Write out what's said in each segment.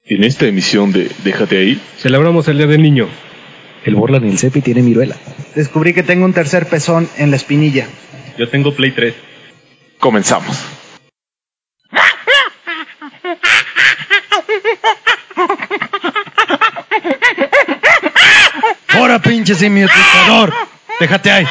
En esta emisión de Déjate Ahí, celebramos el Día del Niño. El Borland y el Cepi tienen viruela. Descubrí que tengo un tercer pezón en la espinilla. Yo tengo Play 3. comenzamos. ¡Hora, pinche simiotizador! ¡Déjate ahí!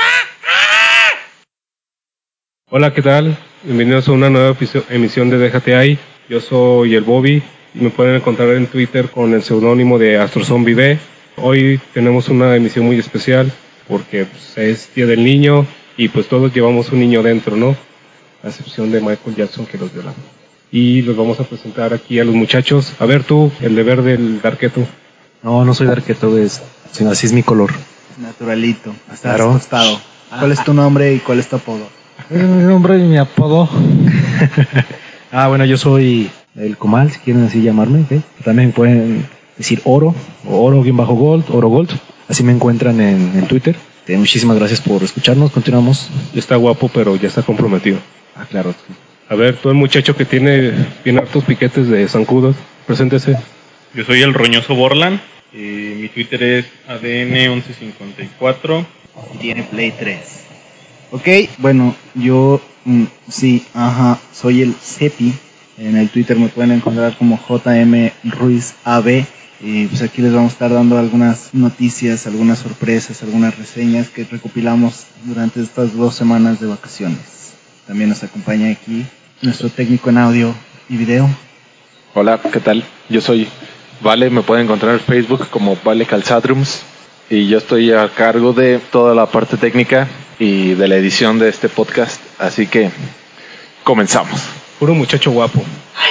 Hola, ¿qué tal? Bienvenidos a una nueva emisión de Déjate Ahí. Yo soy el Bobby y me pueden encontrar en Twitter con el seudónimo de AstroZombie B. Hoy tenemos una emisión muy especial porque es Día del Niño y pues todos llevamos un niño dentro, ¿no? A excepción de Michael Jackson que los violó. Y los vamos a presentar aquí a los muchachos. A ver tú, el deber del Darketo. No soy Darketo, sino así es mi color. Naturalito, hasta Claro. tostado. ¿Cuál es tu nombre y cuál es tu apodo? Mi nombre y mi apodo. Bueno, yo soy el Comal, si quieren así llamarme. ¿Okay? También pueden decir Oro, o Oro-Gold, Oro Gold. Así me encuentran en Twitter. Muchísimas gracias por escucharnos. Continuamos. Está guapo, pero ya está comprometido. Claro. A ver, tú el muchacho que tiene hartos piquetes de zancudos, preséntese. Yo soy el roñoso Borland. Mi Twitter es ADN1154. Y tiene Play 3. Ok, bueno, yo soy el Cepi. En el Twitter me pueden encontrar como JM Ruiz AB. Y pues aquí les vamos a estar dando algunas noticias, algunas sorpresas, algunas reseñas que recopilamos durante estas 2 semanas de vacaciones. También nos acompaña aquí nuestro técnico en audio y video. Hola, ¿qué tal? Yo soy Vale, me pueden encontrar en Facebook como Vale Calzadrums y yo estoy a cargo de toda la parte técnica y de la edición de este podcast, así que comenzamos. Puro muchacho guapo.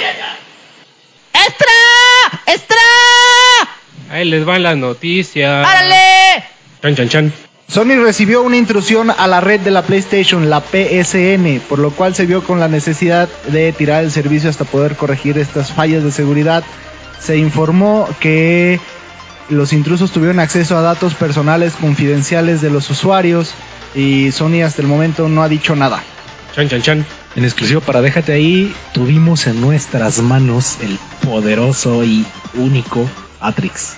¡Extra! Ahí les van las noticias. ¡Árale! Chan, chan, chan. Sony recibió una intrusión a la red de la PlayStation, la PSN, por lo cual se vio con la necesidad de tirar el servicio hasta poder corregir estas fallas de seguridad. Se informó que los intrusos tuvieron acceso a datos personales confidenciales de los usuarios y Sony hasta el momento no ha dicho nada. Chan, chan, chan. En exclusivo para Déjate Ahí, tuvimos en nuestras manos el poderoso y único Atrix.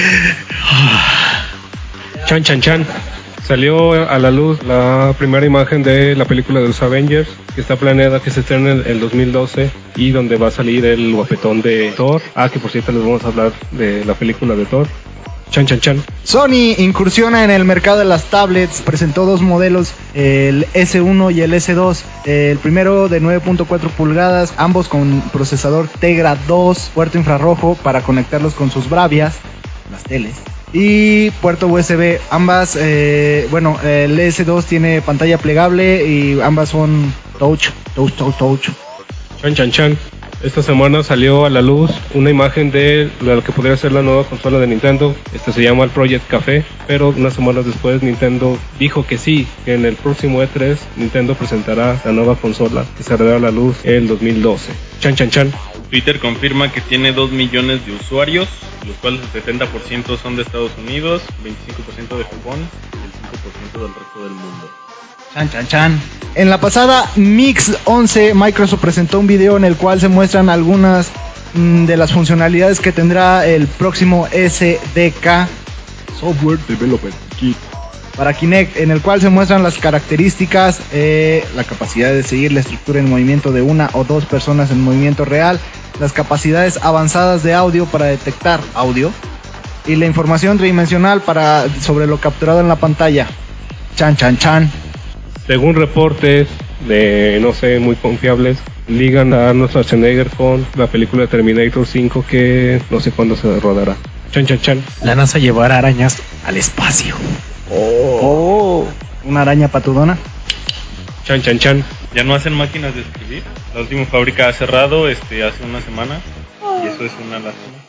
Chan, chan, chan. Salió a la luz la primera imagen de la película de los Avengers, que está planeada que se estrene en el 2012 y donde va a salir el guapetón de Thor. Que por cierto les vamos a hablar de la película de Thor. Chan, chan, chan. Sony incursiona en el mercado de las tablets, presentó 2 modelos, el S1 y el S2. El primero de 9.4 pulgadas, ambos con procesador Tegra 2, puerto infrarrojo para conectarlos con sus Bravias, las teles, y puerto USB. Ambas, el S2 tiene pantalla plegable y ambas son touch. Chan, chan, chan. Esta semana salió a la luz una imagen de lo que podría ser la nueva consola de Nintendo. Se llama el Project Café, pero unas semanas después Nintendo dijo que sí, que en el próximo E3 Nintendo presentará la nueva consola que saldrá a la luz en el 2012. Chan, chan, chan. Twitter confirma que tiene 2 millones de usuarios, los cuales el 70% son de Estados Unidos, 25% de Japón y el 5% del resto del mundo. Chan, chan, chan. En la pasada Mix 11, Microsoft presentó un video en el cual se muestran algunas de las funcionalidades que tendrá el próximo SDK, Software Development Kit, para Kinect, en el cual se muestran las características, la capacidad de seguir la estructura en movimiento de 1 o 2 personas en movimiento real, las capacidades avanzadas de audio para detectar audio y la información tridimensional sobre lo capturado en la pantalla. Chan, chan, chan. Según reportes de, muy confiables, ligan a Arnold Schwarzenegger con la película de Terminator 5 que no sé cuándo se rodará. Chan, chan, chan. La NASA llevará arañas al espacio. Una araña patudona. Chan, chan, chan. Ya no hacen máquinas de escribir. La última fábrica ha cerrado hace una semana y eso es una lástima.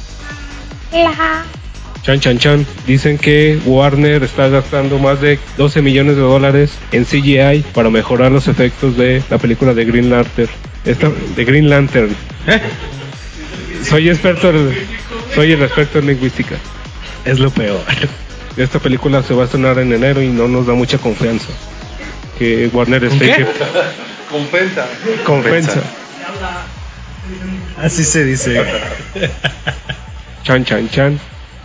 Chan, chan, chan. Dicen que Warner está gastando más de $12 millones en CGI para mejorar los efectos de la película de Green Lantern. De Green Lantern. Soy el experto en lingüística. Es lo peor. Esta película se va a estrenar en enero y no nos da mucha confianza que Warner esté. Compensa. Compensa. Así se dice. Chan, chan, chan.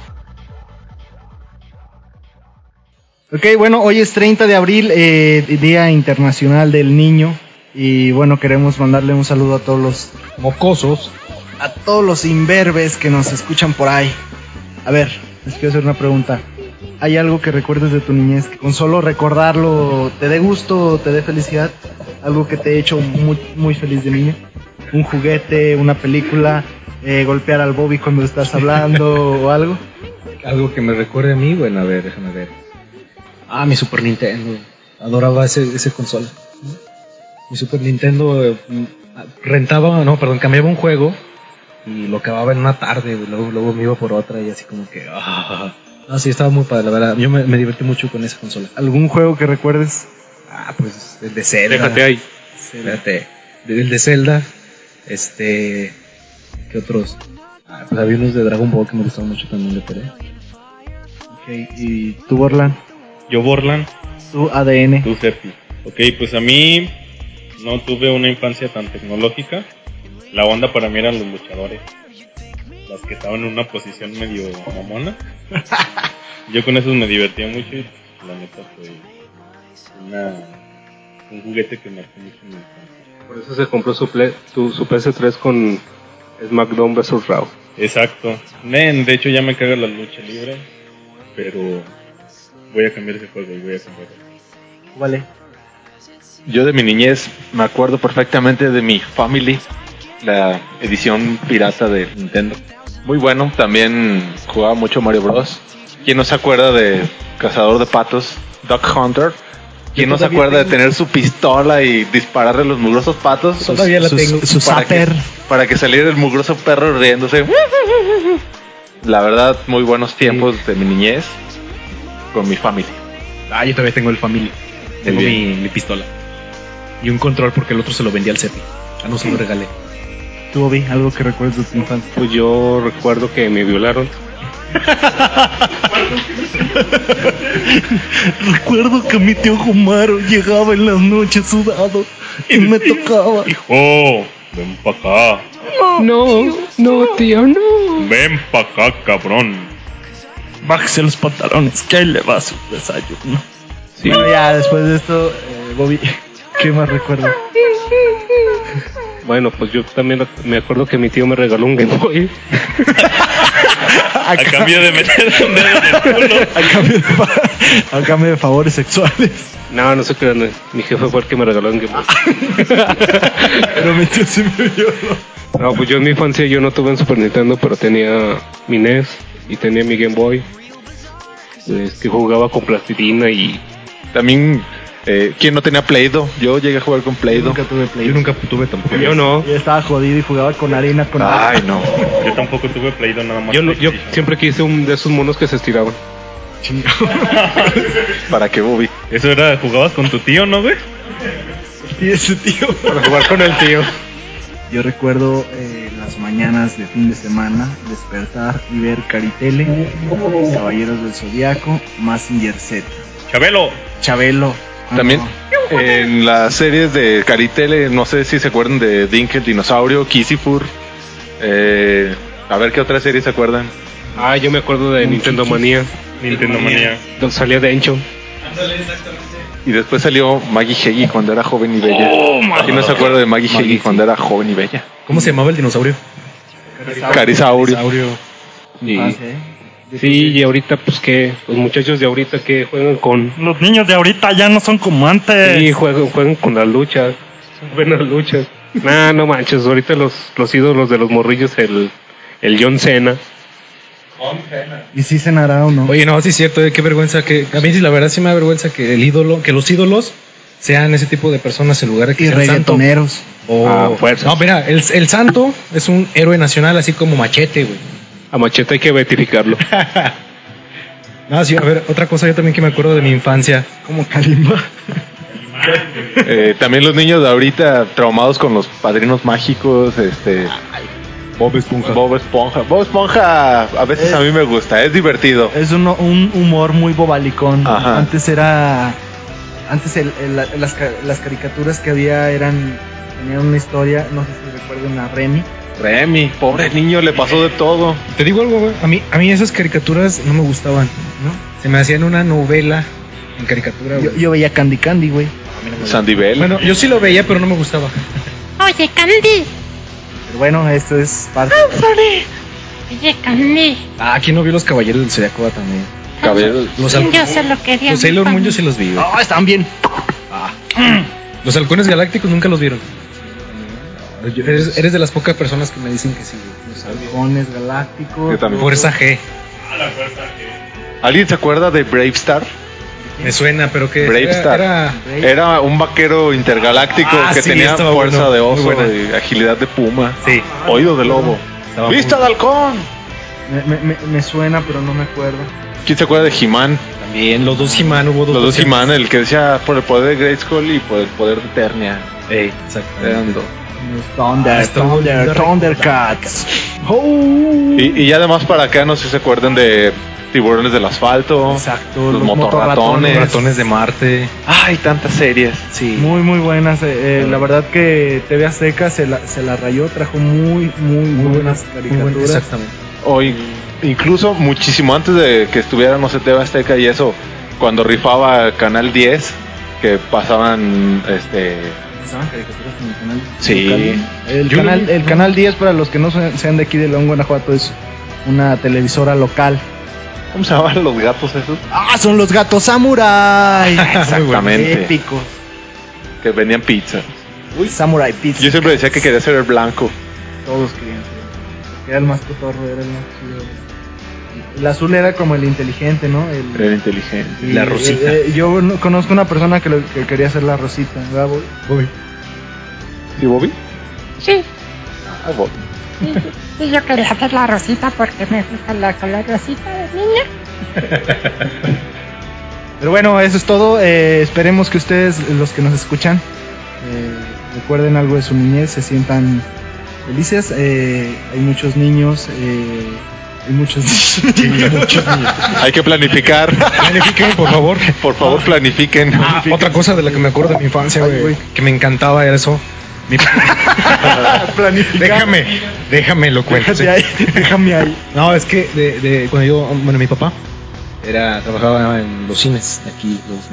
Ok, bueno, hoy es 30 de abril, Día Internacional del Niño. Y bueno, queremos mandarle un saludo a todos los Mocosos. a todos los imberbes que nos escuchan por ahí. A ver, les quiero hacer una pregunta. ¿Hay algo que recuerdes de tu niñez que con solo recordarlo te dé gusto, te dé felicidad? ¿Algo que te ha hecho muy, muy feliz de niño? ¿Un juguete, una película, golpear al Bobby cuando estás hablando o algo? Algo que me recuerde a mí, bueno, a ver, déjame ver. Mi Super Nintendo. Adoraba ese consola. Mi Super Nintendo cambiaba un juego y lo acababa en una tarde, luego me iba por otra y así como que... sí, estaba muy padre, la verdad. Yo me divertí mucho con esa consola. ¿Algún juego que recuerdes? Pues el de Zelda. Déjate ahí. Espérate. El de Zelda. ¿Qué otros? Pues había unos de Dragon Ball que me gustaban mucho también de pelea. Ok, ¿y tú, Borland? Yo Borland, ¿Tu ADN? tú Cepi. Ok, pues a mí no tuve una infancia tan tecnológica. La onda para mí eran los luchadores, los que estaban en una posición medio mamona. Yo con esos me divertía mucho y la neta fue un juguete que marcó mucho mi infancia. Por eso se compró su PS3 con SmackDown vs. Raw. Exacto. De hecho ya me caga la lucha libre, pero voy a cambiar ese juego y voy a cambiarlo. Vale. Yo de mi niñez me acuerdo perfectamente de mi Family, la edición pirata de Nintendo. Muy bueno, también jugaba mucho Mario Bros. ¿Quién no se acuerda de Cazador de Patos, Duck Hunter? ¿Quién no se acuerda de tener su pistola y dispararle a los mugrosos patos? Todavía la tengo. Su zapper. Para que saliera el mugroso perro riéndose. La verdad, muy buenos tiempos de mi niñez con mi Family. Yo todavía tengo el Family. Tengo bien. mi pistola. Y un control porque el otro se lo vendí al Cepi. No se lo regalé. ¿Tú, Bobby, algo que recuerdes de tu infancia? Pues yo recuerdo que me violaron. Recuerdo que mi tío Gumaro llegaba en las noches sudado y me tocaba. Hijo, ven pa' acá. No, tío, no. Ven pa' acá, cabrón. Bájese los pantalones, que ahí le va su desayuno. Sí. Bueno, ya después de esto, Bobby, ¿qué más recuerdas? Bueno, pues yo también me acuerdo que mi tío me regaló un Game Boy. A cambio de meter un dedo en el culo. A cambio de favores sexuales. No se crean. Mi jefe fue el que me regaló un Game Boy. Pero mi tío sí me violó. No, pues yo en mi infancia yo no tuve un Super Nintendo, pero tenía mi NES y tenía mi Game Boy. Que jugaba con plastilina y... También, ¿quién no tenía Play-Doh? Yo llegué a jugar con Play-Doh. Nunca tuve Play. Yo nunca tuve tampoco. Yo no. Yo estaba jodido y jugaba con arena. Ay, no. Yo tampoco tuve Play-Doh, nada más. Yo siempre quise un de esos monos que se estiraban. ¿Para qué, Bobby? Eso era, jugabas con tu tío, ¿no, güey? Y ese tío. Para jugar con el tío. Yo recuerdo las mañanas de fin de semana, despertar y ver Caritele, Caballeros del Zodiaco, Mazinger Z, Chabelo. También en las series de Caritele, no sé si se acuerdan de Dink el dinosaurio, Kisifur. A ver qué otra serie se acuerdan. Yo me acuerdo de Nintendo Manía. Nintendo Manía. Donde salía Dencho. Y después salió Maggie Heggie cuando era joven y bella. ¿Quién no se acuerda de Maggie Heggie cuando era joven y bella? ¿Cómo se llamaba el dinosaurio? Carisaurio. Y, sí, y ahorita pues que los muchachos de ahorita que juegan con... Los niños de ahorita ya no son como antes. Sí, juegan con las luchas. Ven las luchas. No manches, ahorita los ídolos de los morrillos, el John Cena. ¿Y si cenará o no? Oye, no, sí es cierto, qué vergüenza que... A mí sí, la verdad sí me da vergüenza que los ídolos sean ese tipo de personas en lugar de que Y sean santo. reggaetoneros. Fuerza. No, mira, el santo es un héroe nacional así como Machete, güey. A Machete hay que beatificarlo. No, sí, a ver, otra cosa yo también que me acuerdo de mi infancia. Como Kalimba. También los niños de ahorita traumados con los padrinos mágicos, Bob Esponja. Bob Esponja a veces a mí me gusta, es divertido. Es un humor muy bobalicón. Ajá. Antes era Antes las caricaturas que había tenían una historia, no sé si recuerdan a Remy. Remy, pobre niño, le pasó de todo. Te digo algo, güey. A mí esas caricaturas no me gustaban, ¿no? Se me hacían una novela en caricatura, güey. Yo veía Candy Candy, güey. Sandy Bell. Bueno, yo sí lo veía, pero no me gustaba. Oye, Candy. Pero bueno, esto es parte. Oye, Candy. ¿Quién no vio Los Caballeros del Zodiaco también? Cabello. Los Yo se lo quería. Los Sailor Moon yo sí los vi, güey. Están bien. Los halcones galácticos nunca los vieron. Eres de las pocas personas que me dicen que sí, güey. Los halcones galácticos. Yo también. Fuerza G. ¿Alguien se acuerda de Brave Star? Me suena, pero que Brave Star. Era un vaquero intergaláctico que sí, tenía estaba fuerza bueno, de muy oso buena. y agilidad de puma. Sí. Oído de lobo. Estaba ¡Vista muy- de halcón! Me suena, pero no me acuerdo. ¿Quién se acuerda de He-Man? También, los dos He-Man, hubo dos. Los dos versiones. He-Man, el que decía por el poder de Grayskull y por el poder de Eternia. Exactamente. Eran dos. Thundercats. Y además para acá no sé si se acuerdan de Tiburones del Asfalto. Exacto, Los los motorratones. Ratones de Marte. Ay, tantas series. Sí. Muy, muy buenas. La verdad que TV Azteca se la rayó, trajo muy buenas caricaturas. Exactamente. Hoy, incluso muchísimo antes de que estuviera, no sé, TV Azteca y eso, cuando rifaba Canal 10, que pasaban, ¿Estaban caricaturas en el canal? Sí. local? El canal 10, para los que no sean de aquí de León, Guanajuato, es una televisora local. ¿Cómo se llamaban los gatos esos? Son los gatos samurai. Exactamente. Épicos. Que vendían pizza. Samurai Pizza. Yo siempre decía que quería ser el blanco. Todos querían ser. Era el más cotorro, era el más chido. El azul era como el inteligente, ¿no? Era inteligente. Y, La Rosita. Yo conozco una persona que quería ser la Rosita, ¿verdad, Bobby? ¿Sí, Bobby? Sí. Ah, Bobby. Y yo quería hacer la rosita porque me gusta la color rosita de niña. Pero bueno, eso es todo. Esperemos que ustedes, los que nos escuchan, recuerden algo de su niñez, se sientan felices. Hay muchos niños. Hay muchos niños. Hay que planificar. Planifiquen, por favor. Por favor, planifiquen. Otra cosa de la que me acuerdo de mi infancia, Ay, güey. güey, que me encantaba era eso. Planificar. Déjame lo cuento. sí. Déjame ahí. No, es que cuando mi papá trabajaba en los cines de aquí, los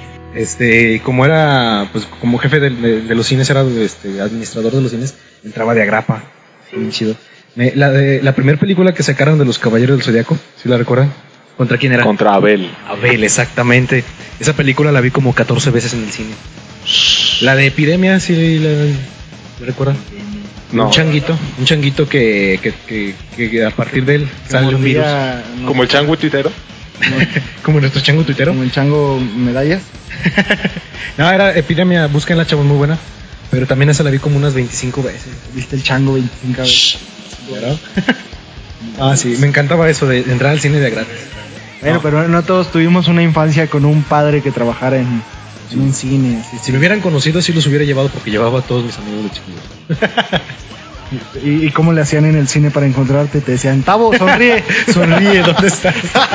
de como era, pues como jefe de los cines, era administrador de los cines, entraba de agrapa, bien chido. La primera película que sacaron de los Caballeros del Zodiaco, ¿sí la recuerdan? ¿Contra quién era? Contra Abel. Abel, exactamente. Esa película la vi como 14 veces en el cine. La de Epidemia, ¿sí la recuerdan? No. Un changuito que a partir de él sale un virus. Como el chango tuitero. Como nuestro chango tuitero. Como el chango medallas. No, era Epidemia, búsquenla, chavos, muy buena. Pero también esa la vi como unas 25 veces. Viste el chango 25 veces. ¿Verdad? Sí, me encantaba eso de entrar al cine de gratis. Bueno, pero no todos tuvimos una infancia con un padre que trabajara en un cine. Así. Si me hubieran conocido, sí los hubiera llevado porque llevaba a todos mis amigos de chiquillos. ¿Y cómo le hacían en el cine para encontrarte? Te decían, Tavo, sonríe. Sonríe, ¿dónde estás?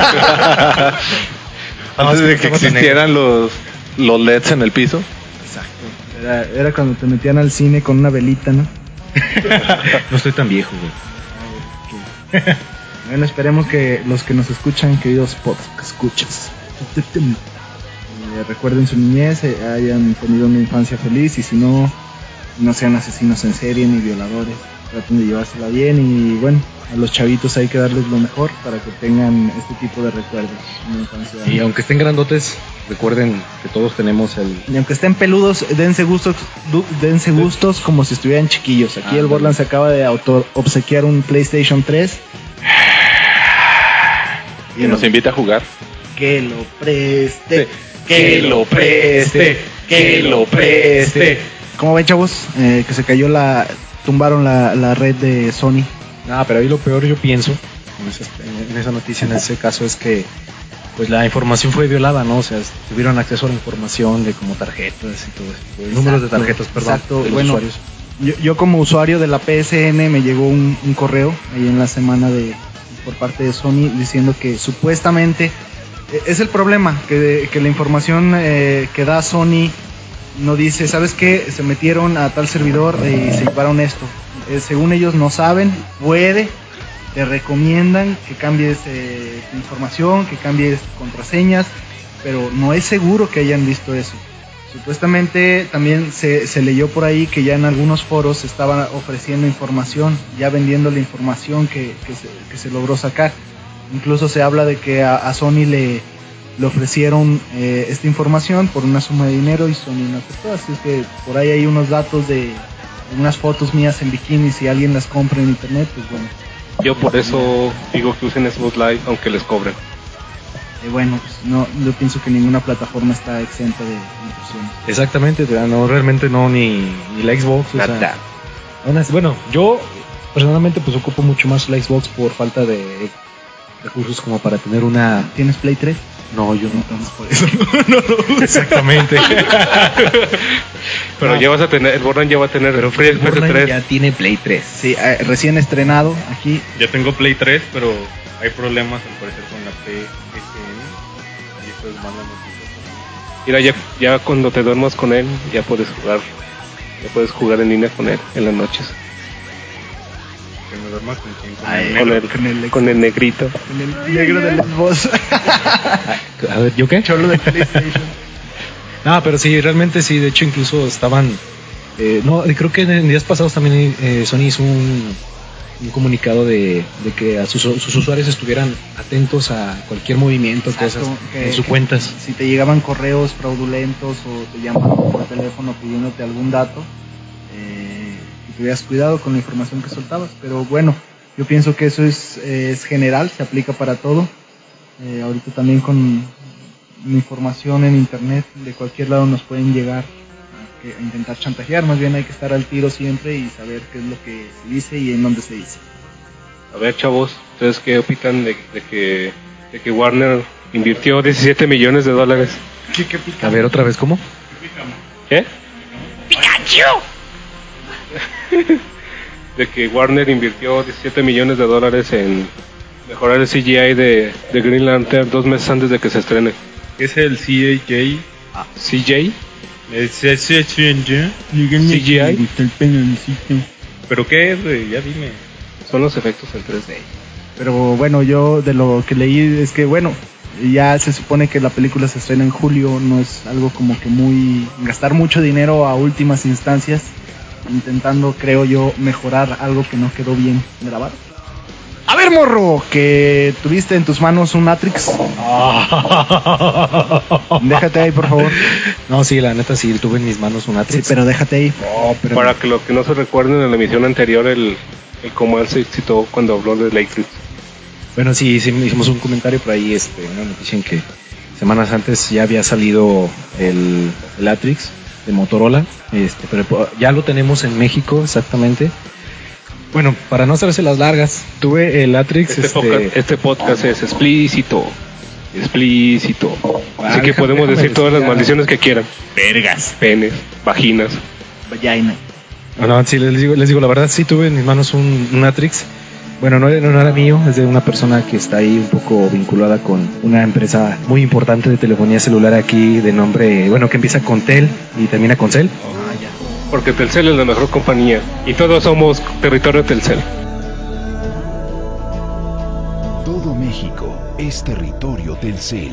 Antes de que existieran los LEDs en el piso. Exacto. Era cuando te metían al cine con una velita, ¿no? No estoy tan viejo, güey. Bueno, esperemos que los que nos escuchan, queridos escuchas, recuerden su niñez, hayan tenido una infancia feliz, y si no, no sean asesinos en serie ni violadores. Traten de llevársela bien, y bueno, a los chavitos hay que darles lo mejor para que tengan este tipo de recuerdos. Una infancia. Y aunque estén grandotes, recuerden que todos tenemos Y aunque estén peludos, dense gustos como si estuvieran chiquillos. Aquí el Borland se acaba de obsequiar un PlayStation 3. Y nos invita a jugar. Que lo preste. Que lo preste. Que lo preste. ¿Cómo ven, chavos? Que se cayó tumbaron la red de Sony. Pero ahí lo peor, yo pienso, en esa noticia, en ese caso, es que pues la información fue violada, ¿no? O sea, tuvieron acceso a la información de como tarjetas y todo eso. Números de tarjetas, perdón, Exacto. de los Bueno, usuarios. yo como usuario de la PSN me llegó un correo ahí en la semana por parte de Sony diciendo que supuestamente Es el problema, que la información que da Sony no dice, ¿sabes qué? Se metieron a tal servidor y se llevaron esto. Según ellos no saben, te recomiendan que cambies tu información, que cambies contraseñas, pero no es seguro que hayan visto eso. Supuestamente también se leyó por ahí que ya en algunos foros se estaban ofreciendo información, ya vendiendo la información que se logró sacar. Incluso se habla de que a Sony le ofrecieron esta información por una suma de dinero y Sony no aceptó. Así es que por ahí hay unos datos de unas fotos mías en bikini. Si alguien las compra en internet, pues bueno. Yo por eso digo que usen Xbox Live aunque les cobren. Bueno, pues no, yo pienso que ninguna plataforma está exenta de intrusiones. Exactamente, no, realmente no, ni la Xbox. O sea, bueno, yo personalmente pues ocupo mucho más la Xbox por falta de recursos como para tener una... ¿Tienes Play 3? No, yo no. Entonces por eso no lo uso. Exactamente. Pero ya vas a tener, el Borran ya va a tener Pero Play Fortnite 3. ya tiene Play 3. Sí, recién estrenado aquí. Yo tengo Play 3, pero hay problemas al parecer con la PSN. Y eso es mala noticia. Mira, ya cuando te duermas con él, ya puedes jugar en línea con él en las noches. Que me duerma con quién, Con el negrito. Con el negro del Xbox. A ver, ¿yo qué? Cholo de PlayStation. No, pero sí, realmente sí, de hecho incluso estaban... creo que en días pasados también Sony hizo un comunicado de que a sus usuarios estuvieran atentos a cualquier movimiento, Exacto, cosas en sus cuentas. Si te llegaban correos fraudulentos o te llamaban por teléfono pidiéndote algún dato, que tuvieras cuidado con la información que soltabas. Pero bueno, yo pienso que eso es general, se aplica para todo. Ahorita también con información en internet de cualquier lado nos pueden llegar a intentar chantajear. Más bien hay que estar al tiro siempre y saber qué es lo que se dice y en dónde se dice. A ver, chavos, ¿ustedes qué opinan de que Warner invirtió $17 millones? ¿Qué pica? A ver, otra vez, ¿cómo? ¿Qué? De que Warner invirtió $17 millones en mejorar el CGI de Green Lantern 2 meses antes de que se estrene. Es el CAJ. ¿CJ? CGI. ¿Pero qué es, güey? Ya dime. Son los efectos en 3D. Pero bueno, yo de lo que leí es que bueno, ya se supone que la película se estrena en julio, no es algo como que muy gastar mucho dinero a últimas instancias, intentando, creo yo, mejorar algo que no quedó bien grabado. A ver, morro, que tuviste en tus manos un Matrix. Déjate ahí, por favor. No, sí, la neta sí, tuve en mis manos un Sí, Matrix. pero déjate ahí. Para que lo que no se recuerden, en la emisión anterior el Comal se excitó cuando habló de Matrix. Bueno, sí, hicimos un comentario por ahí, una noticia en que semanas antes ya había salido el Matrix de Motorola, pero ya lo tenemos en México exactamente. Bueno, para no hacerse las largas, tuve el Matrix. Este podcast es explícito. Así que podemos déjame decir todas las ya. maldiciones que quieran. Vergas. Penes, vaginas. Vagina. No, sí, les digo, la verdad sí tuve en mis manos un Matrix. Bueno, no era mío, es de una persona que está ahí un poco vinculada con una empresa muy importante de telefonía celular aquí de nombre, bueno, que empieza con Tel y termina con Cel. Porque Telcel es la mejor compañía. Y todos somos territorio de Telcel. Todo México es territorio Telcel.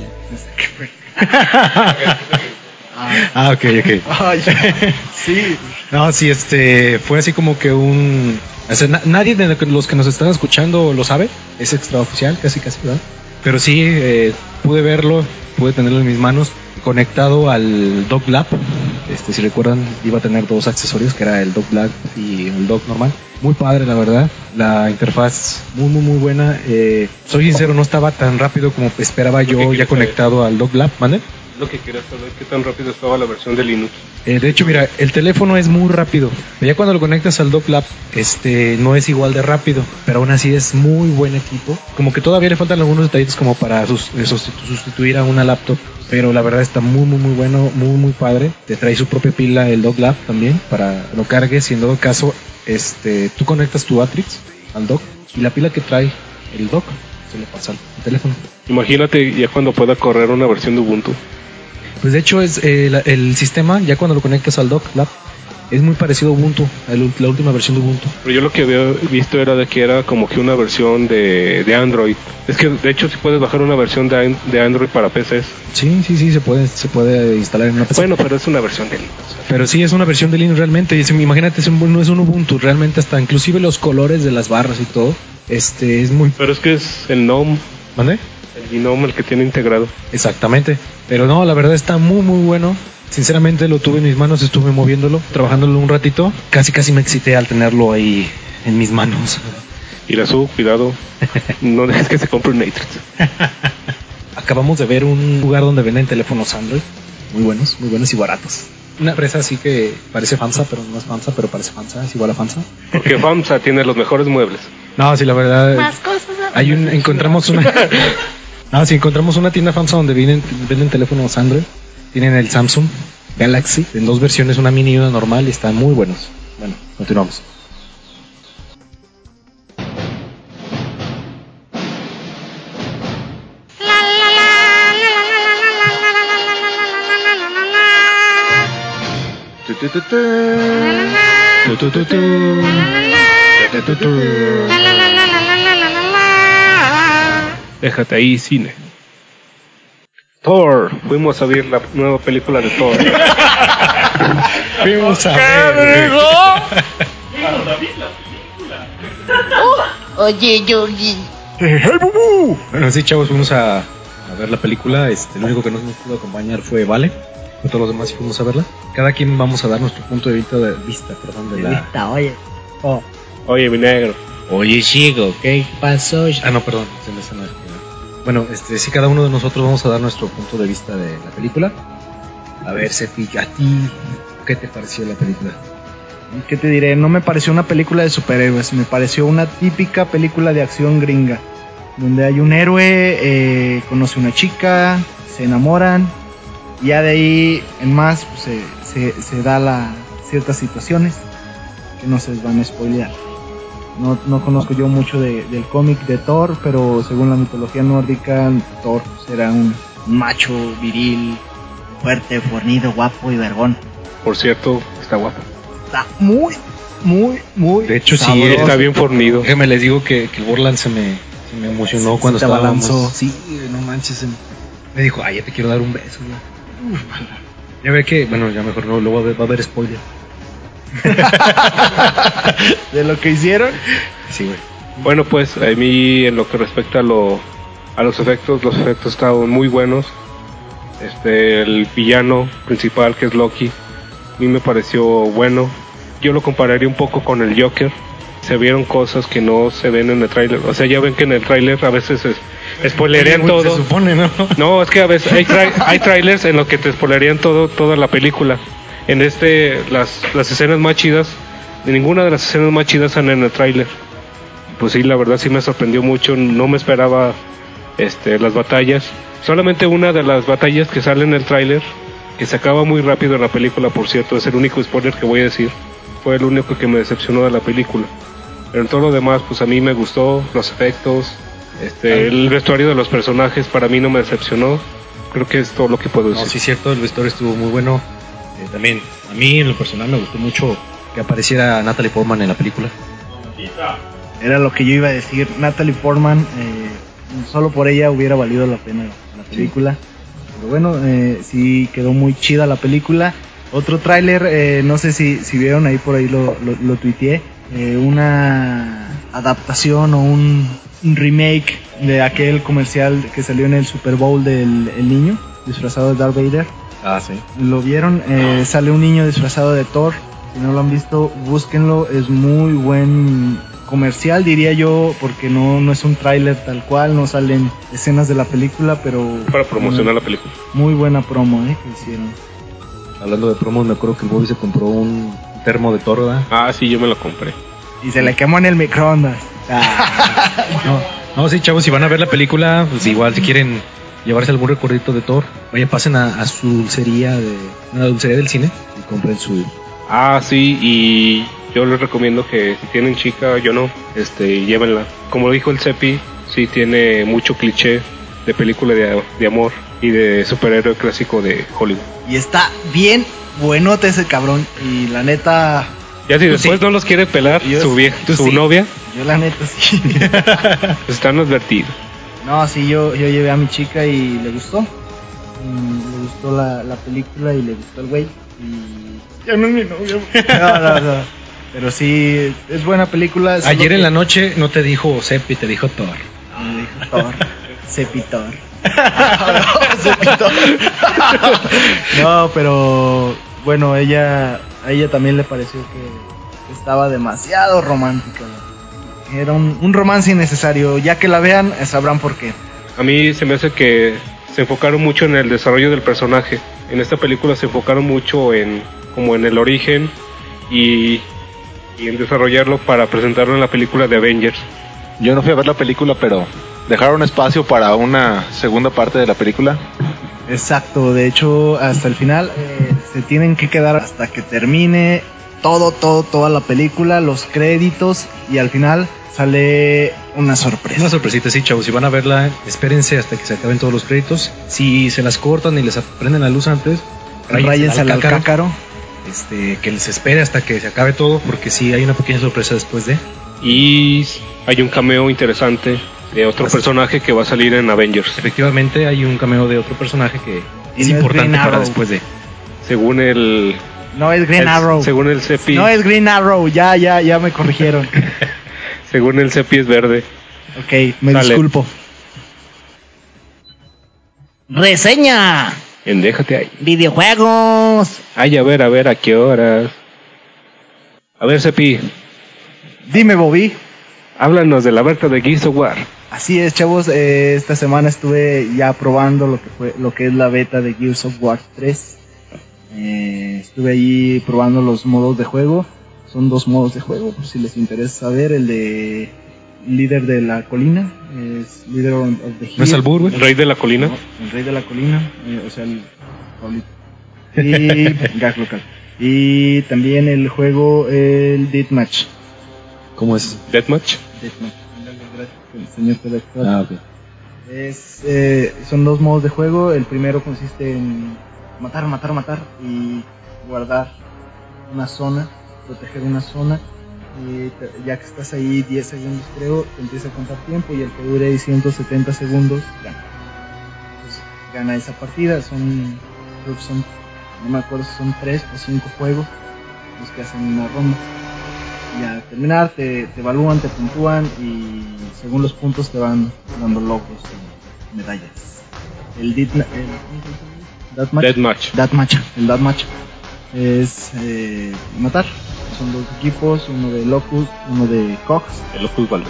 Ok. Ay, sí. No, sí, fue así como que o sea, nadie de los que nos están escuchando lo sabe, es extraoficial, casi, ¿verdad? Pero sí, pude verlo, pude tenerlo en mis manos, conectado al Dock Lab. Si recuerdan, iba a tener dos accesorios, que era el Dock Lab y el Dock normal. Muy padre, la verdad. La interfaz muy buena. Soy sincero, no estaba tan rápido como esperaba yo ya conectado al Dock Lab, ¿vale? Lo que quieras saber, qué tan rápido estaba la versión de Linux. De hecho, mira, el teléfono es muy rápido. Pero ya cuando lo conectas al Dock Lab, no es igual de rápido. Pero aún así es muy buen equipo. Como que todavía le faltan algunos detallitos como para sustituir a una laptop. Pero la verdad está muy bueno, muy padre. Te trae su propia pila el Dock Lab también para lo cargues. Y en todo caso, tú conectas tu Matrix al dock y la pila que trae el dock, se le pasa al teléfono. Imagínate ya cuando pueda correr una versión de Ubuntu. Pues de hecho es el sistema, ya cuando lo conectas al dock lab, es muy parecido a Ubuntu, a la última versión de Ubuntu. Pero yo lo que había visto era de que era como que una versión de Android. Es que de hecho sí puedes bajar una versión de Android para PCs. Sí, se puede instalar en una PC. Bueno, pero es una versión de Linux. Pero sí, es una versión de Linux realmente. Imagínate, no es un Ubuntu, realmente hasta inclusive los colores de las barras y todo, es muy... Pero es que es el GNOME. ¿Mande? El GNOME el que tiene integrado. Exactamente. Pero no, la verdad está muy, muy bueno. Sinceramente lo tuve en mis manos, estuve moviéndolo, trabajándolo un ratito. Casi me excité al tenerlo ahí en mis manos. Y la cuidado, no dejes que se compre un Matrix. Acabamos de ver un lugar donde venden teléfonos Android muy buenos y baratos. Una empresa así que parece FAMSA, pero no es FAMSA, pero parece FAMSA, es igual a FAMSA. Porque FAMSA tiene los mejores muebles. No, sí, la verdad. Más cosas. Encontramos una tienda FAMSA donde venden teléfonos Android. Tienen el Samsung Galaxy en 2 versiones, una mini y una normal, y están muy buenos. Bueno, continuamos. Déjate ahí, cine. Thor. Fuimos a ver la nueva película de Thor. Fuimos a ver. Oye, Yogi. Bueno, sí, chavos, fuimos a ver la película. El único que no nos pudo acompañar fue Vale. Todos los demás sí fuimos a verla. Cada quien vamos a dar nuestro punto de vista de la... Oye. Oh. Oye, mi negro. Oye, chico, ¿qué pasó? Ah, no, perdón. Bueno, sí, cada uno de nosotros vamos a dar nuestro punto de vista de la película. A ver, Sefi, a ti, ¿qué te pareció la película? ¿Qué te diré? No me pareció una película de superhéroes, me pareció una típica película de acción gringa, donde hay un héroe, conoce una chica, se enamoran, y ya de ahí en más pues, se da ciertas situaciones que no se les van a spoilear. No conozco yo mucho del cómic de Thor, pero según la mitología nórdica, Thor será un macho viril, fuerte, fornido, guapo y vergón. Por cierto, está guapo. Está muy de hecho, sabroso. Sí, está bien fornido. Déjame les digo que el Borland se me emocionó cuando se estábamos. Balanzó. Sí, no manches. Me dijo, ay, ya te quiero dar un beso. Ya ve que, bueno, ya mejor no, luego va a haber spoiler. ¿De lo que hicieron? Sí, güey. Bueno, pues a mí en lo que respecta a los efectos estaban muy buenos. El villano principal, que es Loki, a mí me pareció bueno. Yo lo compararía un poco con el Joker. Se vieron cosas que no se ven en el tráiler. O sea, ya ven que en el tráiler a veces spoilerían todo. Se supone, ¿no? No, es que a veces hay trailers en los que te spoilerían toda la película. En las escenas más chidas, de ninguna de las escenas más chidas están en el tráiler. Pues sí, la verdad sí me sorprendió mucho. No me esperaba las batallas. Solamente una de las batallas que sale en el tráiler, que se acaba muy rápido en la película, por cierto, es el único spoiler que voy a decir. Fue el único que me decepcionó de la película. Pero en todo lo demás, pues a mí me gustó los efectos, el vestuario de los personajes para mí no me decepcionó. Creo que es todo lo que puedo decir. No, sí, cierto, el vestuario estuvo muy bueno. También, a mí en lo personal me gustó mucho que apareciera Natalie Portman en la película. Era lo que yo iba a decir. Natalie Portman, solo por ella hubiera valido la pena la película. Sí. Pero bueno, sí quedó muy chida la película. Otro tráiler, no sé si vieron ahí, por ahí lo tuiteé. Una adaptación o un remake de aquel comercial que salió en el Super Bowl del el niño disfrazado de Darth Vader. Ah, sí. ¿Lo vieron? Sale un niño disfrazado de Thor. Si no lo han visto, búsquenlo. Es muy buen comercial, diría yo, porque no es un tráiler tal cual, no salen escenas de la película, pero... Para promocionar la película. Muy buena promo, que hicieron. Hablando de promos, me acuerdo que el Bobby se compró un termo de Thor, ¿verdad? Ah, sí, yo me lo compré. Y se le quemó en el microondas. No, sí, chavos, si van a ver la película, pues igual si quieren llevarse algún recuerdito de Thor, vayan, pasen a su dulcería del cine y compren su... Ah, sí, y yo les recomiendo que si tienen chica, yo no, llévenla. Como lo dijo el Cepi, sí tiene mucho cliché de película de amor y de superhéroe clásico de Hollywood. Y está bien buenote ese cabrón. Y la neta, Ya si después no los quiere pelar su novia, yo la neta sí. pues están advertidos. No, sí, yo llevé a mi chica y le gustó. Le gustó la película y le gustó el güey. Y ya no es mi novia. No. Pero sí, es buena película. Ayer en la noche no te dijo Seppi, te dijo Thor. Me dijo Thor. Sepitor. No, pero bueno, a ella también le pareció que estaba demasiado romántica. Era un romance innecesario. Ya que la vean, sabrán por qué. A mí se me hace que se enfocaron mucho en el desarrollo del personaje. En esta película se enfocaron mucho en el origen y en desarrollarlo para presentarlo en la película de Avengers. Yo no fui a ver la película, pero dejaron espacio para una segunda parte de la película. Exacto, de hecho hasta el final se tienen que quedar hasta que termine toda la película, los créditos, y al final sale una sorpresa. Una sorpresita, sí, chavos. Si van a verla, espérense hasta que se acaben todos los créditos. Si se las cortan y les prenden la luz antes, Ráyense al cácaro. Que les espere hasta que se acabe todo, porque sí hay una pequeña sorpresa después de. Y hay un cameo interesante de otro personaje que va a salir en Avengers. Efectivamente, hay un cameo de otro personaje que es no importante es para después de. Según el... No es Green Arrow. Según el Cepi. No es Green Arrow, ya me corrigieron. Según el Cepi es verde. Ok, me disculpo. Reseña. Déjate ahí. Videojuegos. Ay, a ver, ¿a qué horas? A ver, Cepi. Dime, Bobby. Háblanos de la beta de Gears of War. Así es, chavos. Esta semana estuve ya probando lo que es la beta de Gears of War 3. Estuve allí probando los modos de juego. Son 2 modos de juego, por si les interesa saber. El de líder de la colina, es Leader of the Hill. ¿No es Albur, güey? ¿El rey de la colina? No, el rey de la colina, o sea, el Pablito. Y gag local. Y también el juego, el Deathmatch. ¿Cómo es? ¿Deathmatch? Deathmatch. Gracias, señor redactor. Ok. Son 2 modos de juego. El primero consiste en matar y guardar una zona, proteger una zona. Y ya que estás ahí 10 segundos, creo, te empieza a contar tiempo, y el que dure 170 segundos gana. Entonces gana esa partida. Creo que son, no me acuerdo si son 3 o 5 juegos los que hacen una ronda. Y al terminar te evalúan, te puntúan, y según los puntos te van dando logros y medallas. El Deathmatch es matar. Son 2 equipos, uno de Locust, uno de Cox. El Locust Valde.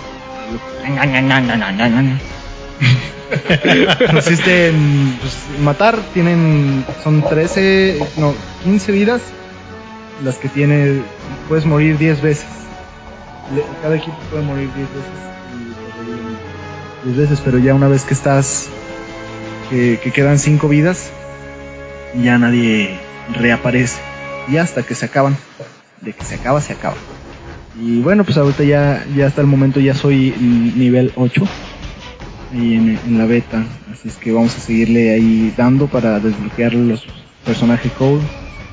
Consiste en matar. Son 15 vidas las que tiene. Puedes morir 10 veces. Cada equipo puede morir 10 veces. 10 veces, pero ya una vez que estás, que quedan 5 vidas, ya nadie reaparece. Y hasta que se acaban. De que se acaba. Y bueno, pues ahorita ya hasta el momento ya soy nivel 8 ahí en la beta. Así es que vamos a seguirle ahí dando para desbloquear los personajes Code.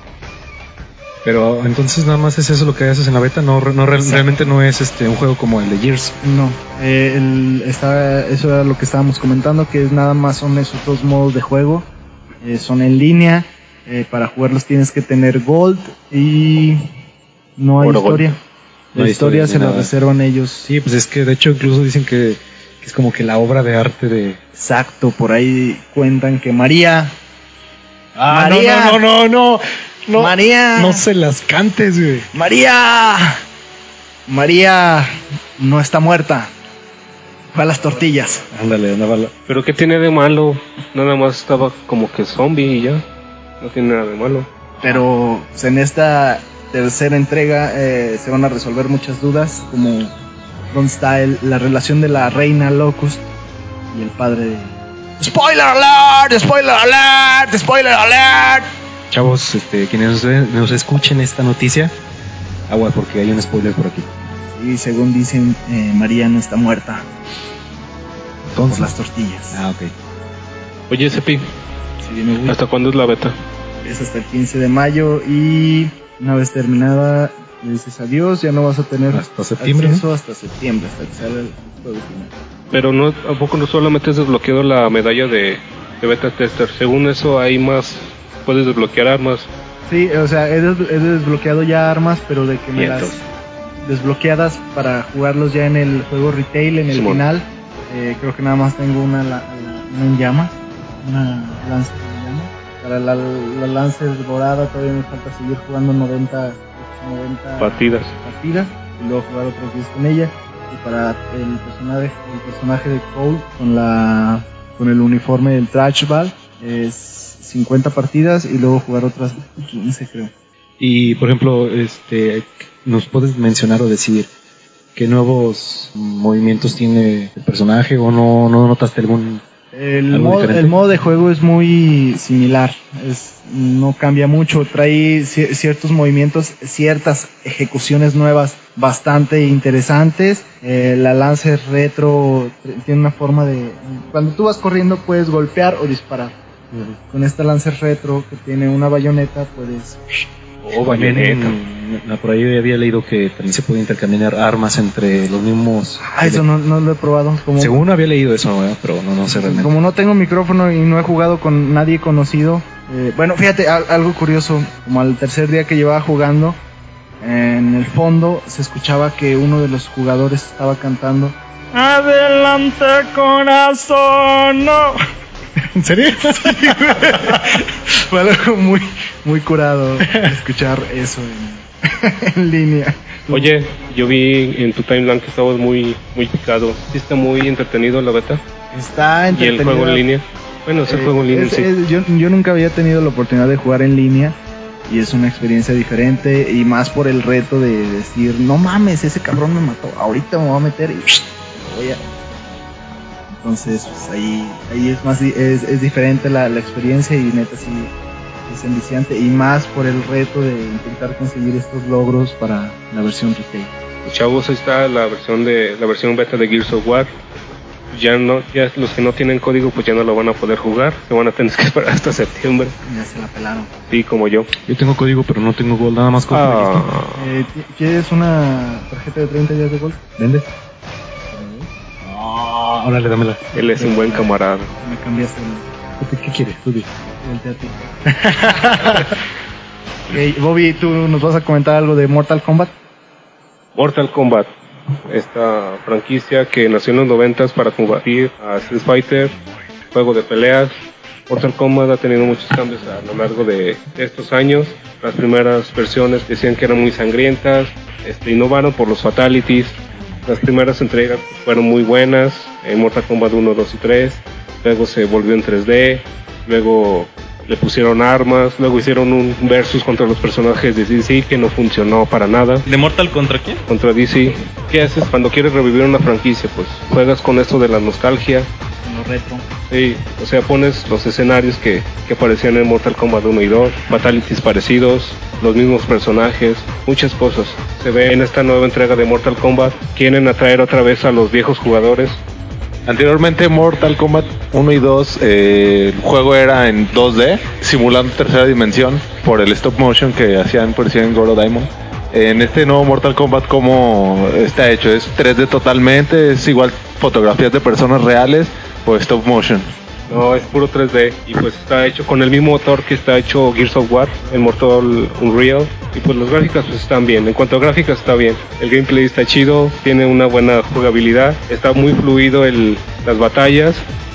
Pero entonces nada más es eso lo que haces en la beta, realmente no es un juego como el de Gears. No, eso era lo que estábamos comentando, que nada más son esos 2 modos de juego. Son en línea. Para jugarlos tienes que tener Gold y no hay historia. La historia se la reservan ellos. Sí, pues es que de hecho incluso dicen que es como que la obra de arte de... Exacto, por ahí cuentan que María... No, María... No se las cantes, güey. María no está muerta. Fue a las tortillas. Ándale, una bala. ¿Pero qué tiene de malo? Nada más estaba como que zombie y ya. No tiene nada de malo. Pero pues, en esta tercera entrega se van a resolver muchas dudas, como dónde está la relación de la reina Locust y el padre de... ¡Spoiler alert! ¡Spoiler alert! ¡Spoiler alert! Chavos, quienes nos escuchen esta noticia, agua, porque hay un spoiler por aquí. Y según dicen, María no está muerta. cartón. por las tortillas. Ah, ok. Oye, Cepi, Si viene Wii, ¿hasta cuándo es la beta? es hasta el 15 de mayo y una vez terminada le dices adiós, ya no vas a tener Hasta septiembre, acceso hasta septiembre, hasta que salga el juego final. Pero no, ¿a poco no solamente es desbloqueado la medalla de beta tester? Según eso hay más, puedes desbloquear armas. Sí, o sea, he desbloqueado ya armas, pero de que me las Vientos. desbloqueadas para jugarlos ya en el juego retail, en el Simón. final. Creo que nada más tengo una en llamas, una Lancer en llamas. Para la Lancer dorada todavía me falta seguir jugando 90 Partidas. y luego jugar otros 10 con ella. Y para el personaje de Cole con el uniforme del Trash Ball es 50 partidas y luego jugar otras 15, creo. Y por ejemplo, ¿nos puedes mencionar o decir qué nuevos movimientos tiene el personaje o no notaste algún? El modo de juego es muy similar, no cambia mucho, trae ciertos movimientos, ciertas ejecuciones nuevas bastante interesantes. La Lancer Retro tiene una forma de... Cuando tú vas corriendo puedes golpear o disparar. Con esta Lancer Retro que tiene una bayoneta puedes... Por ahí había leído que también se puede intercambiar armas entre los mismos. Eso no lo he probado. Según había leído eso, ¿verdad? Pero no sé realmente. Como no tengo micrófono y no he jugado con nadie conocido. Bueno, fíjate, algo curioso. Como al tercer día que llevaba jugando, en el fondo se escuchaba que uno de los jugadores estaba cantando "Adelante corazón, no". ¿En serio? Fue algo muy curado escuchar eso en línea. Oye, yo vi en tu timeline que estabas muy picado. ¿Sí está muy entretenido la beta? Está ¿Y entretenido. el juego en línea? Bueno, ese juego en línea sí. Yo nunca había tenido la oportunidad de jugar en línea y es una experiencia diferente y más por el reto de decir, no mames, ese cabrón me mató, ahorita me voy a meter y voy a... Entonces, pues ahí es diferente la experiencia y neta sí es enviciante y más por el reto de intentar conseguir estos logros para la versión retail. Pues, chavos, ahí está la versión beta de Gears of War. Ya los que no tienen código pues ya no lo van a poder jugar, se van a tener que esperar hasta septiembre. Ya se la pelaron. Sí, como yo. Yo tengo código, pero no tengo Gold, nada más con ¿Quieres una tarjeta de 30 días de Gold? ¿Vende? Órale, dámela. Él es un buen camarada. Me cambiaste ¿Qué quieres? Tú di. el teatro. Okay, Bobby, ¿tú nos vas a comentar algo de Mortal Kombat? Mortal Kombat, esta franquicia que nació en los 90s para combatir a Street Fighter, juego de peleas. Mortal Kombat ha tenido muchos cambios a lo largo de estos años. Las primeras versiones decían que eran muy sangrientas, innovaron por los fatalities. Las primeras entregas fueron muy buenas, Mortal Kombat 1, 2 y 3. Luego se volvió en 3D, luego le pusieron armas, luego hicieron un versus contra los personajes de DC que no funcionó para nada. ¿De Mortal contra quién? Contra DC. ¿Qué haces cuando quieres revivir una franquicia? Pues juegas con esto de la nostalgia. En lo retro. Sí, o sea, pones los escenarios que aparecían en Mortal Kombat 1 y 2, fatalities parecidos, los mismos personajes, muchas cosas. Se ve en esta nueva entrega de Mortal Kombat, quieren atraer otra vez a los viejos jugadores. Anteriormente Mortal Kombat 1 y 2, el juego era en 2D, simulando tercera dimensión por el stop motion que hacían por decir en Goro Diamond. En este nuevo Mortal Kombat, ¿cómo está hecho? Es 3D totalmente, es igual fotografías de personas reales o stop motion. No, es puro 3D y pues está hecho con el mismo motor que está hecho Gears of War, el motor Unreal, y pues las gráficas pues están bien. En cuanto a gráficas está bien, el gameplay está chido, tiene una buena jugabilidad, está muy fluido las batallas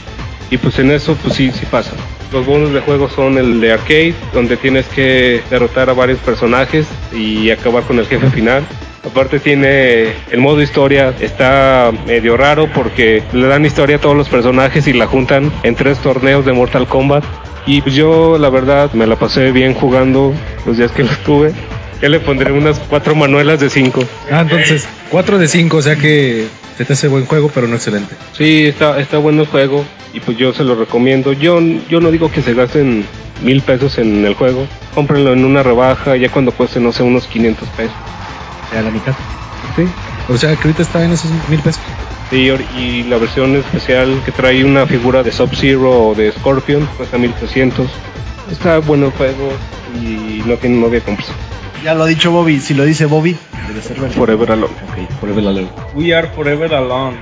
y pues en eso pues sí pasa. Los bonos de juego son el de arcade, donde tienes que derrotar a varios personajes y acabar con el jefe final. Aparte tiene el modo historia, está medio raro porque le dan historia a todos los personajes y la juntan en 3 torneos de Mortal Kombat. Y pues yo la verdad me la pasé bien jugando los días que los tuve. Ya le pondré unas 4 manuelas de 5. Entonces 4 de 5, o sea que se te hace buen juego, pero no excelente. Sí, está bueno el juego y pues yo se lo recomiendo. Yo no digo que se gasten $1,000 en el juego. Cómprenlo en una rebaja ya cuando cueste, no sé, unos $500. A la mitad. Sí. O sea, que ahorita está en esos $1,000. Y la versión especial que trae una figura de Sub-Zero o de Scorpion cuesta 1300. Está bueno el juego y no tiene novia compras. Ya lo ha dicho Bobby, si lo dice Bobby, debe ser verdad. Forever Alone. Ok, Forever Alone. We are forever alone.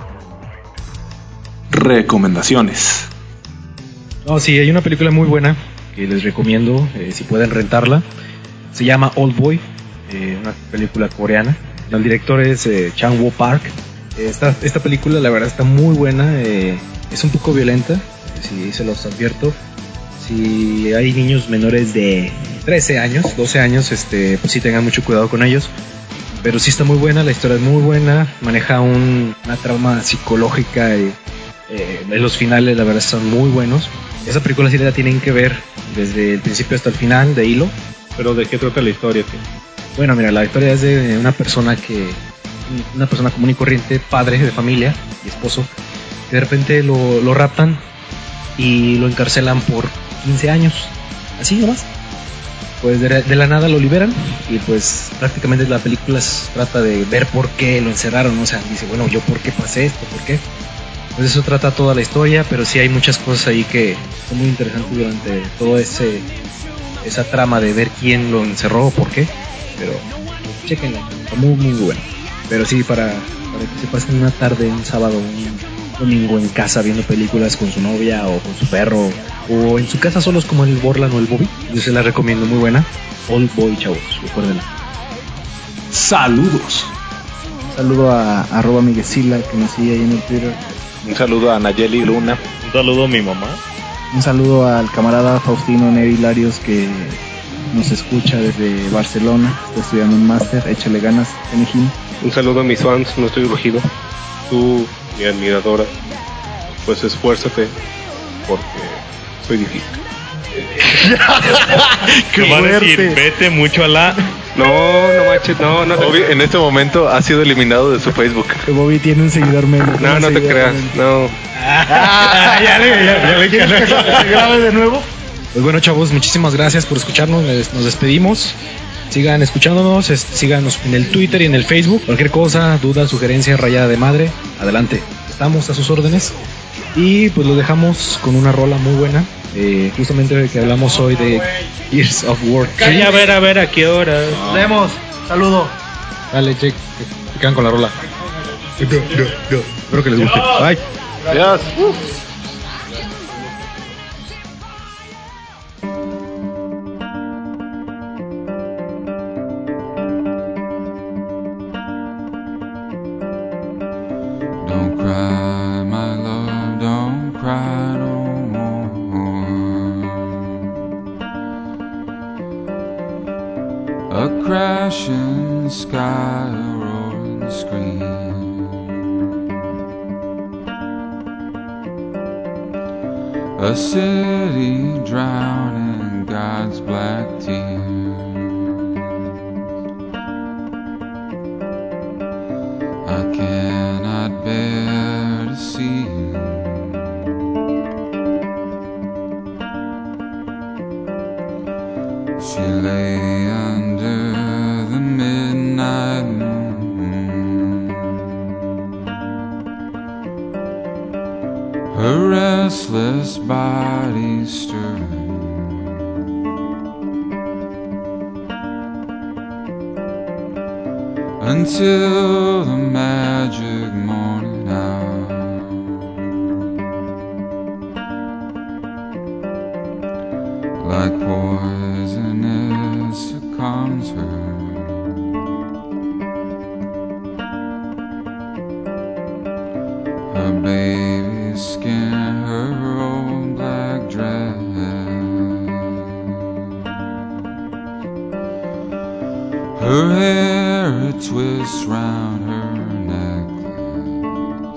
Recomendaciones. No, sí, hay una película muy buena que les recomiendo, si pueden rentarla. Se llama Old Boy, una película coreana. El director es Chang-woo Park. Esta película, la verdad, está muy buena. Es un poco violenta, si se los advierto. Si hay niños menores de 13 años, 12 años, pues sí tengan mucho cuidado con ellos. Pero sí está muy buena, la historia es muy buena. Maneja una trama psicológica. Los finales, la verdad, son muy buenos. Esa película sí la tienen que ver desde el principio hasta el final, de hilo. ¿Pero de qué trata la historia? Bueno, mira, la historia es de una persona común y corriente, padre de familia y esposo, que de repente lo raptan y lo encarcelan por 15 años, así nomás. Pues de la nada lo liberan y pues prácticamente la película trata de ver por qué lo encerraron, o sea, dice, bueno, yo por qué pasé esto, por qué. Pues eso trata toda la historia, pero sí hay muchas cosas ahí que son muy interesantes durante todo esa trama de ver quién lo encerró o por qué. Pero chequenla, está muy muy bueno. Pero sí, para que se pasen una tarde, un sábado, un domingo en casa viendo películas con su novia o con su perro, o en su casa solos como el Borland o el Bobby, yo se la recomiendo, muy buena. Old Boy, chavos, recuérdenla. Saludos. Un saludo a @miguesila, que nos sigue ahí en el Twitter. Un saludo a Nayeli Luna. Un saludo a mi mamá. Un saludo al camarada Faustino Neri Larios, que nos escucha desde Barcelona. Está estudiando un máster. Échale ganas, Tenejin. Un saludo a mis fans, no estoy urgido. Tú, mi admiradora, pues esfuérzate, porque soy difícil. ¡Qué Me va a decir, fuerte! vete mucho a la... No manches, no. Bobby en este momento ha sido eliminado de su Facebook. Que Bobby tiene un seguidor menos. No te creas, no. Ya le ¿Quieres que se grabe de nuevo? Pues bueno, chavos, muchísimas gracias por escucharnos, nos despedimos. Sigan escuchándonos, síganos en el Twitter y en el Facebook. Cualquier cosa, duda, sugerencia, rayada de madre, adelante. Estamos a sus órdenes. Y pues lo dejamos con una rola muy buena. Justamente que hablamos hoy de Gears of War. Sí, a ver, ¿a qué hora? Nos vemos. Saludo. Dale, check. Se quedan con la rola. Espero que les guste. Bye. Adiós. Don't cry, my love, don't cry no more. A crashing sky, a roaring scream, a city drowning in God's black tears. I cannot bear to see you. She lay under the midnight moon, her restless body stirring, until the magic morning hour. Like poison it succumbs her. Her baby skin, her old black dress, her hair it twists round her necklace,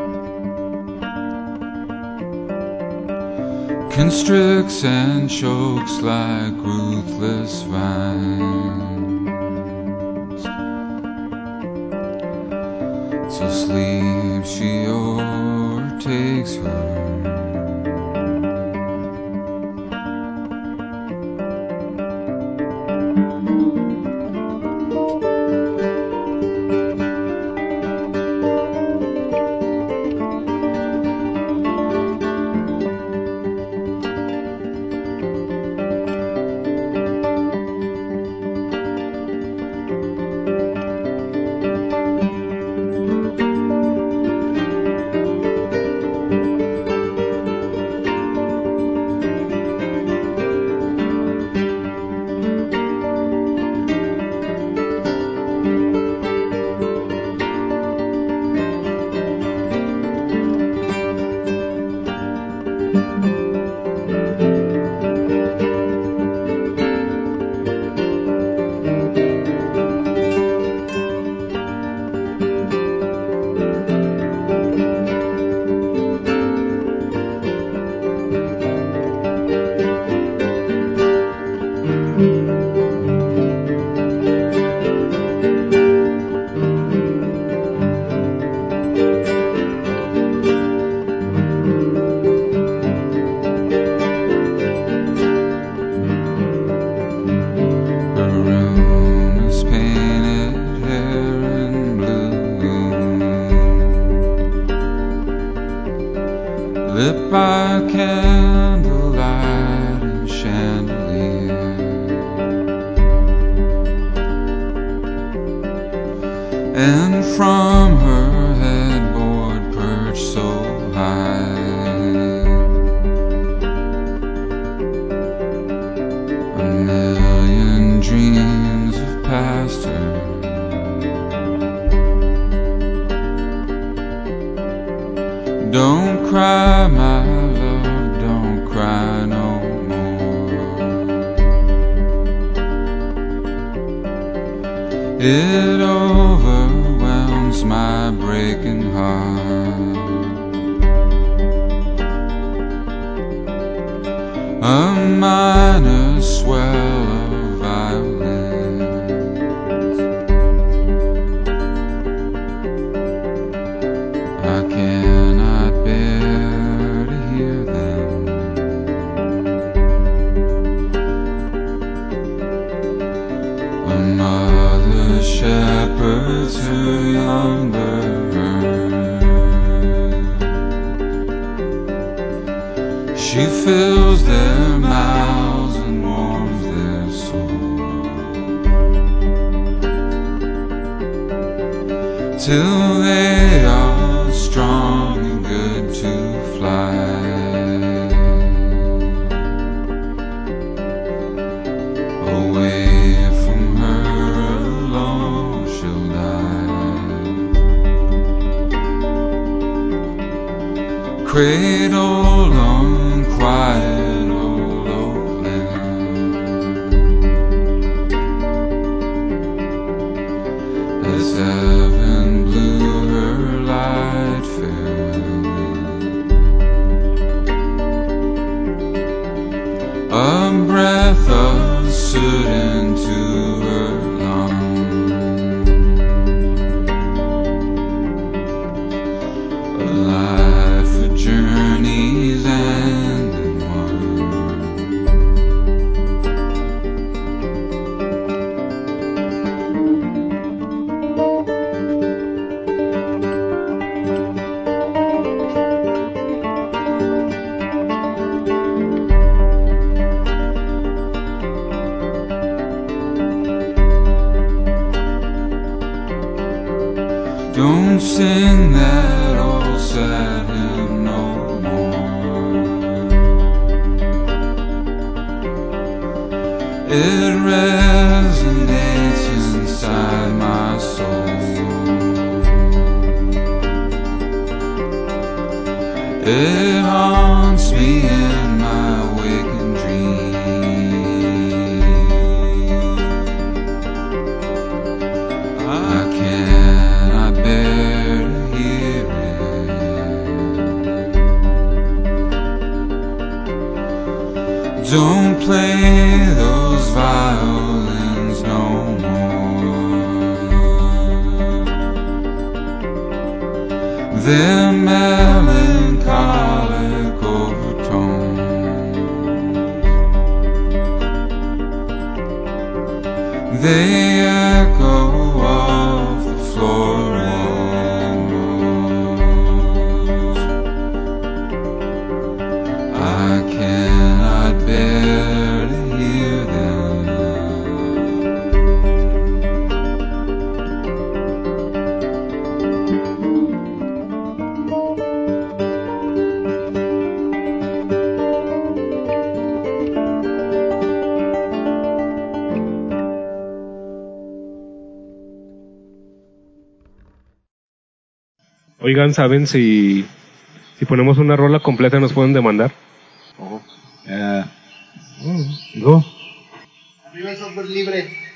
constricts and chokes like ruthless vines. Till sleep she overtakes her. lit by candlelight and chandelier. And from her headboard perched so high, a million dreams have passed her. Don't cry, my love, don't cry no more. It overwhelms my breaking heart. A minor swell of violins. I cannot bear to hear them. A mother shepherds her younger herd. She fills their mouths and warms their souls, till they are strong and good to fly. Away from her alone she'll die, cradled on quiet old Oakland. As heaven blew her light farewell, a breath of soot into her lungs, a life of journeys and in one. Don't sing that old sad hymn no more. It resonates inside my soul. It haunts me in my waking dreams. I cannot bear to hear it. Don't play those violins no more. They're melancholic overtones. They echo off the floor walls. I cannot bear to hear them. Oigan, ¿saben si ponemos una rola completa nos pueden demandar? Go. Arriba el software libre.